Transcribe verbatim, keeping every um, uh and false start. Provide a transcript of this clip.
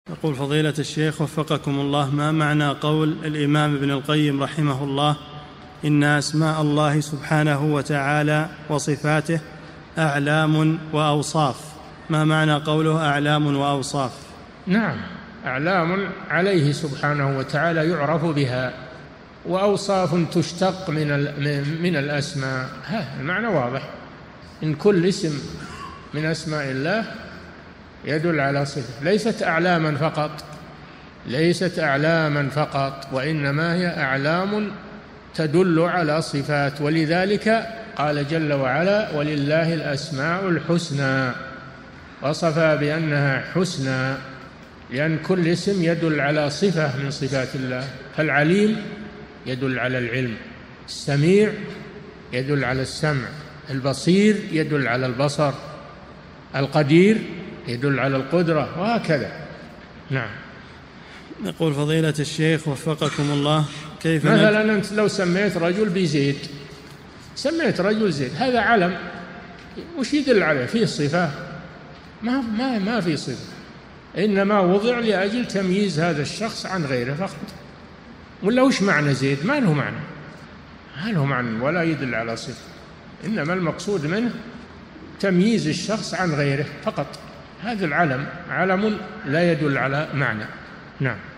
يقول فضيلة الشيخ وفقكم الله، ما معنى قول الإمام ابن القيم رحمه الله إن أسماء الله سبحانه وتعالى وصفاته أعلام وأوصاف؟ ما معنى قوله أعلام وأوصاف؟ نعم، أعلام عليه سبحانه وتعالى يعرف بها، وأوصاف تشتق من من الأسماء. هذا المعنى واضح، إن كل اسم من أسماء الله يدل على صفة، ليست أعلاما فقط، ليست أعلاما فقط، وإنما هي أعلام تدل على صفات. ولذلك قال جل وعلا: ولله الأسماء الحسنى، وصفها بأنها حسنى، لأن كل اسم يدل على صفة من صفات الله. فالعليم يدل على العلم، السميع يدل على السمع، البصير يدل على البصر، القدير يدل على القدرة، وهكذا. نعم. يقول فضيلة الشيخ وفقكم الله، كيف مثلا أنت لو سميت رجل بزيد، سميت رجل زيد، هذا علم، وش يدل عليه؟ فيه صفة؟ ما ما ما في صفة، إنما وضع لأجل تمييز هذا الشخص عن غيره فقط. ولا وش معنى زيد؟ ما له معنى، ما له معنى ولا يدل على صفة، إنما المقصود منه تمييز الشخص عن غيره فقط. هذا العلم علم لا يدل على معنى. نعم.